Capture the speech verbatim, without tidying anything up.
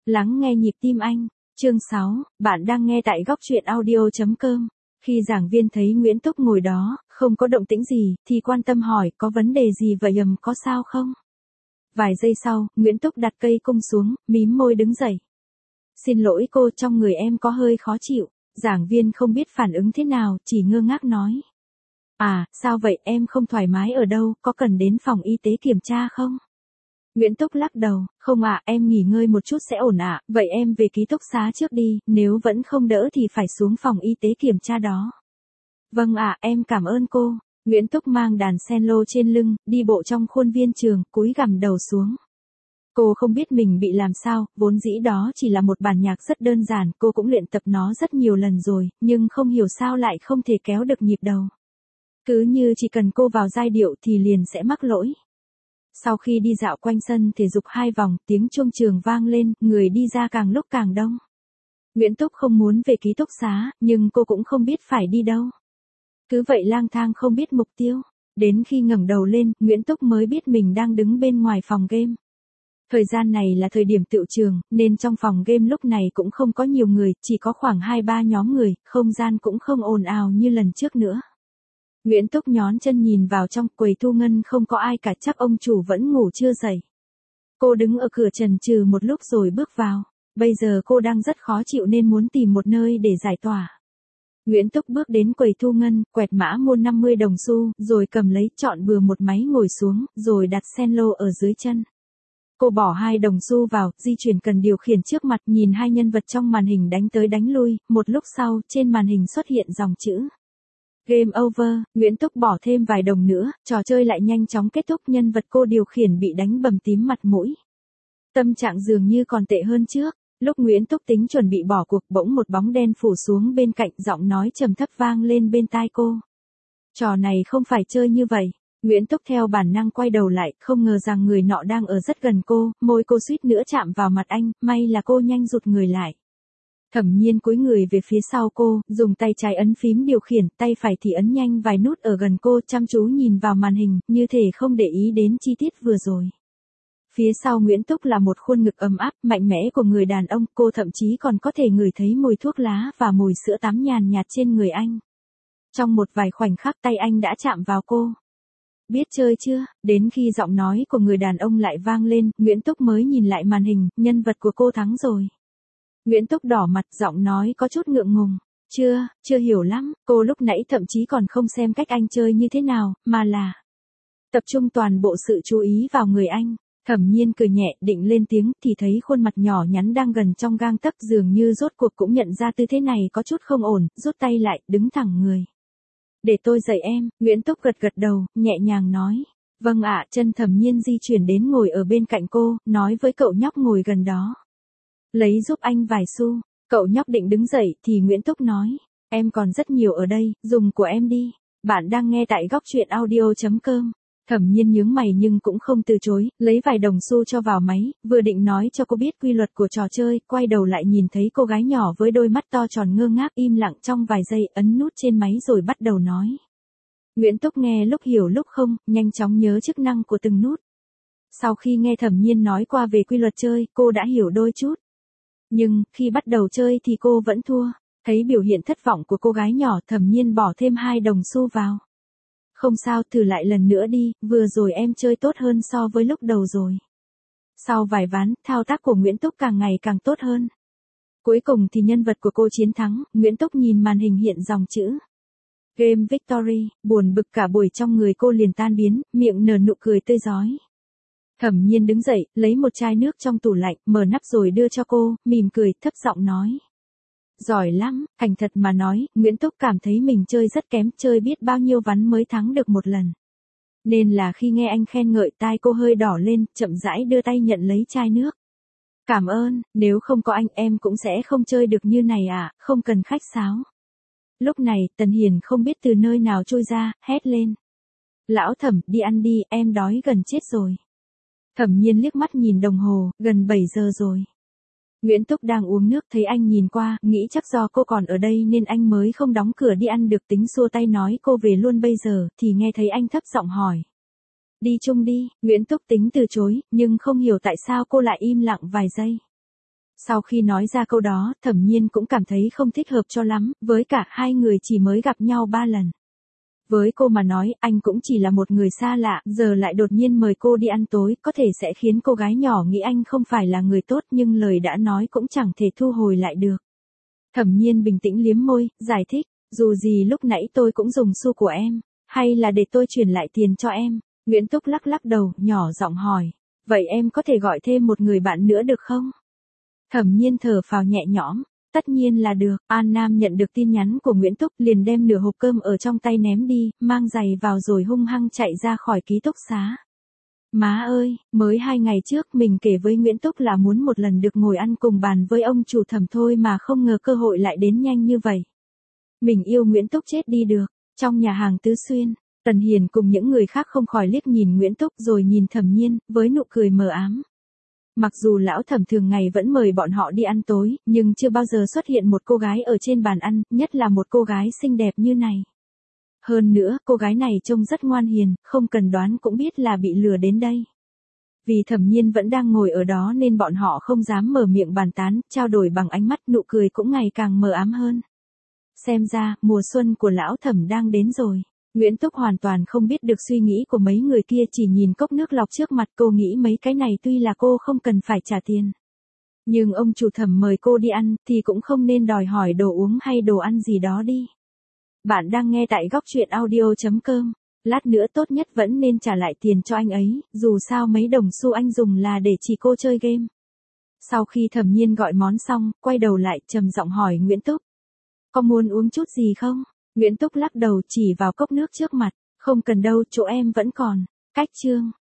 Lắng nghe nhịp tim anh. Chương sáu, bạn đang nghe tại góc truyện audio chấm com. Khi giảng viên thấy Nguyễn Túc ngồi đó, không có động tĩnh gì, thì quan tâm hỏi có vấn đề gì vậy ầm có sao không? Vài giây sau, Nguyễn Túc đặt cây cung xuống, mím môi đứng dậy. Xin lỗi cô, trong người em có hơi khó chịu. Giảng viên không biết phản ứng thế nào, chỉ ngơ ngác nói. À, sao vậy, em không thoải mái ở đâu, có cần đến phòng y tế kiểm tra không? Nguyễn Túc lắc đầu, không ạ, em nghỉ ngơi một chút sẽ ổn ạ, vậy em về ký túc xá trước đi, nếu vẫn không đỡ thì phải xuống phòng y tế kiểm tra đó. Vâng ạ, em cảm ơn cô. Nguyễn Túc mang đàn cello trên lưng, đi bộ trong khuôn viên trường, cúi gằm đầu xuống. Cô không biết mình bị làm sao, vốn dĩ đó chỉ là một bản nhạc rất đơn giản, cô cũng luyện tập nó rất nhiều lần rồi, nhưng không hiểu sao lại không thể kéo được nhịp đầu. Cứ như chỉ cần cô vào giai điệu thì liền sẽ mắc lỗi. Sau khi đi dạo quanh sân thể dục hai vòng, tiếng chuông trường vang lên, người đi ra càng lúc càng đông. Nguyễn Túc không muốn về ký túc xá, nhưng cô cũng không biết phải đi đâu. Cứ vậy lang thang không biết mục tiêu. Đến khi ngẩng đầu lên, Nguyễn Túc mới biết mình đang đứng bên ngoài phòng game. Thời gian này là thời điểm tựu trường, nên trong phòng game lúc này cũng không có nhiều người, chỉ có khoảng hai ba nhóm người, không gian cũng không ồn ào như lần trước nữa. Nguyễn Túc nhón chân nhìn vào trong quầy thu ngân không có ai cả, chắc ông chủ vẫn ngủ chưa dậy. Cô đứng ở cửa chần chừ một lúc rồi bước vào. Bây giờ cô đang rất khó chịu nên muốn tìm một nơi để giải tỏa. Nguyễn Túc bước đến quầy thu ngân, quẹt mã mua năm mươi đồng xu, rồi cầm lấy chọn bừa một máy ngồi xuống, rồi đặt cello ở dưới chân. Cô bỏ hai đồng xu vào, di chuyển cần điều khiển trước mặt, nhìn hai nhân vật trong màn hình đánh tới đánh lui, một lúc sau, trên màn hình xuất hiện dòng chữ. Game over, Nguyễn Túc bỏ thêm vài đồng nữa, trò chơi lại nhanh chóng kết thúc, nhân vật cô điều khiển bị đánh bầm tím mặt mũi. Tâm trạng dường như còn tệ hơn trước, lúc Nguyễn Túc tính chuẩn bị bỏ cuộc bỗng một bóng đen phủ xuống bên cạnh, giọng nói trầm thấp vang lên bên tai cô. Trò này không phải chơi như vậy. Nguyễn Túc theo bản năng quay đầu lại, không ngờ rằng người nọ đang ở rất gần cô, môi cô suýt nữa chạm vào mặt anh, may là cô nhanh rụt người lại. Thẩm Nhiên cúi người về phía sau cô, dùng tay trái ấn phím điều khiển, tay phải thì ấn nhanh vài nút ở gần cô, chăm chú nhìn vào màn hình, như thể không để ý đến chi tiết vừa rồi. Phía sau Nguyễn Túc là một khuôn ngực ấm áp, mạnh mẽ của người đàn ông, cô thậm chí còn có thể ngửi thấy mùi thuốc lá và mùi sữa tắm nhàn nhạt trên người anh. Trong một vài khoảnh khắc tay anh đã chạm vào cô. Biết chơi chưa? Đến khi giọng nói của người đàn ông lại vang lên, Nguyễn Túc mới nhìn lại màn hình, nhân vật của cô thắng rồi. Nguyễn Túc đỏ mặt, giọng nói có chút ngượng ngùng. Chưa, chưa hiểu lắm, cô lúc nãy thậm chí còn không xem cách anh chơi như thế nào, mà là tập trung toàn bộ sự chú ý vào người anh. Thẩm Nhiên cười nhẹ, định lên tiếng, thì thấy khuôn mặt nhỏ nhắn đang gần trong gang tấc, dường như rốt cuộc cũng nhận ra tư thế này có chút không ổn, rút tay lại, đứng thẳng người. Để tôi dạy em, Nguyễn Túc gật gật đầu, nhẹ nhàng nói. Vâng ạ, chân Thẩm Nhiên di chuyển đến ngồi ở bên cạnh cô, nói với cậu nhóc ngồi gần đó. Lấy giúp anh vài xu. Cậu nhóc định đứng dậy thì Nguyễn Túc nói. Em còn rất nhiều ở đây, dùng của em đi. Bạn đang nghe tại góc truyện audio chấm com. Thẩm Nhiên nhướng mày nhưng cũng không từ chối, lấy vài đồng xu cho vào máy, vừa định nói cho cô biết quy luật của trò chơi, quay đầu lại nhìn thấy cô gái nhỏ với đôi mắt to tròn ngơ ngác im lặng trong vài giây, ấn nút trên máy rồi bắt đầu nói. Nguyễn Túc nghe lúc hiểu lúc không, nhanh chóng nhớ chức năng của từng nút. Sau khi nghe Thẩm Nhiên nói qua về quy luật chơi, cô đã hiểu đôi chút. Nhưng, khi bắt đầu chơi thì cô vẫn thua. Thấy biểu hiện thất vọng của cô gái nhỏ, Thẩm Nhiên bỏ thêm hai đồng xu vào. Không sao, thử lại lần nữa đi, vừa rồi em chơi tốt hơn so với lúc đầu rồi. Sau vài ván, thao tác của Nguyễn Túc càng ngày càng tốt hơn. Cuối cùng thì nhân vật của cô chiến thắng, Nguyễn Túc nhìn màn hình hiện dòng chữ. Game Victory, buồn bực cả buổi trong người cô liền tan biến, miệng nở nụ cười tươi rói. Thẩm Nhiên đứng dậy, lấy một chai nước trong tủ lạnh, mở nắp rồi đưa cho cô, mỉm cười, thấp giọng nói. Giỏi lắm, thành thật mà nói, Nguyễn Túc cảm thấy mình chơi rất kém, chơi biết bao nhiêu ván mới thắng được một lần. Nên là khi nghe anh khen ngợi, tai cô hơi đỏ lên, chậm rãi đưa tay nhận lấy chai nước. Cảm ơn, nếu không có anh em cũng sẽ không chơi được như này à, không cần khách sáo. Lúc này, Tần Hiền không biết từ nơi nào trôi ra, hét lên. Lão Thẩm, đi ăn đi, em đói gần chết rồi. Thẩm Nhiên liếc mắt nhìn đồng hồ, gần bảy giờ rồi. Nguyễn Túc đang uống nước thấy anh nhìn qua, nghĩ chắc do cô còn ở đây nên anh mới không đóng cửa đi ăn được, tính xua tay nói cô về luôn bây giờ, thì nghe thấy anh thấp giọng hỏi. Đi chung đi, Nguyễn Túc tính từ chối, nhưng không hiểu tại sao cô lại im lặng vài giây. Sau khi nói ra câu đó, Thẩm Nhiên cũng cảm thấy không thích hợp cho lắm, với cả hai người chỉ mới gặp nhau ba lần. Với cô mà nói, anh cũng chỉ là một người xa lạ, giờ lại đột nhiên mời cô đi ăn tối, có thể sẽ khiến cô gái nhỏ nghĩ anh không phải là người tốt, nhưng lời đã nói cũng chẳng thể thu hồi lại được. Thẩm Nhiên bình tĩnh liếm môi, giải thích, dù gì lúc nãy tôi cũng dùng xu của em, hay là để tôi chuyển lại tiền cho em. Nguyễn Túc lắc lắc đầu, nhỏ giọng hỏi, vậy em có thể gọi thêm một người bạn nữa được không? Thẩm Nhiên thở phào nhẹ nhõm, tất nhiên là được. An Nam nhận được tin nhắn của Nguyễn Túc liền đem nửa hộp cơm ở trong tay ném đi, mang giày vào rồi hung hăng chạy ra khỏi ký túc xá. Má ơi, mới hai ngày trước mình kể với Nguyễn Túc là muốn một lần được ngồi ăn cùng bàn với ông chủ Thẩm thôi mà không ngờ cơ hội lại đến nhanh như vậy. Mình yêu Nguyễn Túc chết đi được. Trong nhà hàng Tứ Xuyên, Tần Hiền cùng những người khác không khỏi liếc nhìn Nguyễn Túc rồi nhìn Thẩm Nhiên, với nụ cười mờ ám. Mặc dù lão Thẩm thường ngày vẫn mời bọn họ đi ăn tối, nhưng chưa bao giờ xuất hiện một cô gái ở trên bàn ăn, nhất là một cô gái xinh đẹp như này. Hơn nữa, cô gái này trông rất ngoan hiền, không cần đoán cũng biết là bị lừa đến đây. Vì Thẩm Nhiên vẫn đang ngồi ở đó nên bọn họ không dám mở miệng bàn tán, trao đổi bằng ánh mắt, nụ cười cũng ngày càng mờ ám hơn. Xem ra, mùa xuân của lão Thẩm đang đến rồi. Nguyễn Túc hoàn toàn không biết được suy nghĩ của mấy người kia, chỉ nhìn cốc nước lọc trước mặt, cô nghĩ mấy cái này tuy là cô không cần phải trả tiền. Nhưng ông chủ Thẩm mời cô đi ăn, thì cũng không nên đòi hỏi đồ uống hay đồ ăn gì đó đi. Bạn đang nghe tại góc truyện audio chấm com. Lát nữa tốt nhất vẫn nên trả lại tiền cho anh ấy, dù sao mấy đồng xu anh dùng là để chỉ cô chơi game. Sau khi Thẩm Nhiên gọi món xong, quay đầu lại trầm giọng hỏi Nguyễn Túc. Có muốn uống chút gì không? Nguyễn Túc lắc đầu chỉ vào cốc nước trước mặt. Không cần đâu, chỗ em vẫn còn. Cách chương.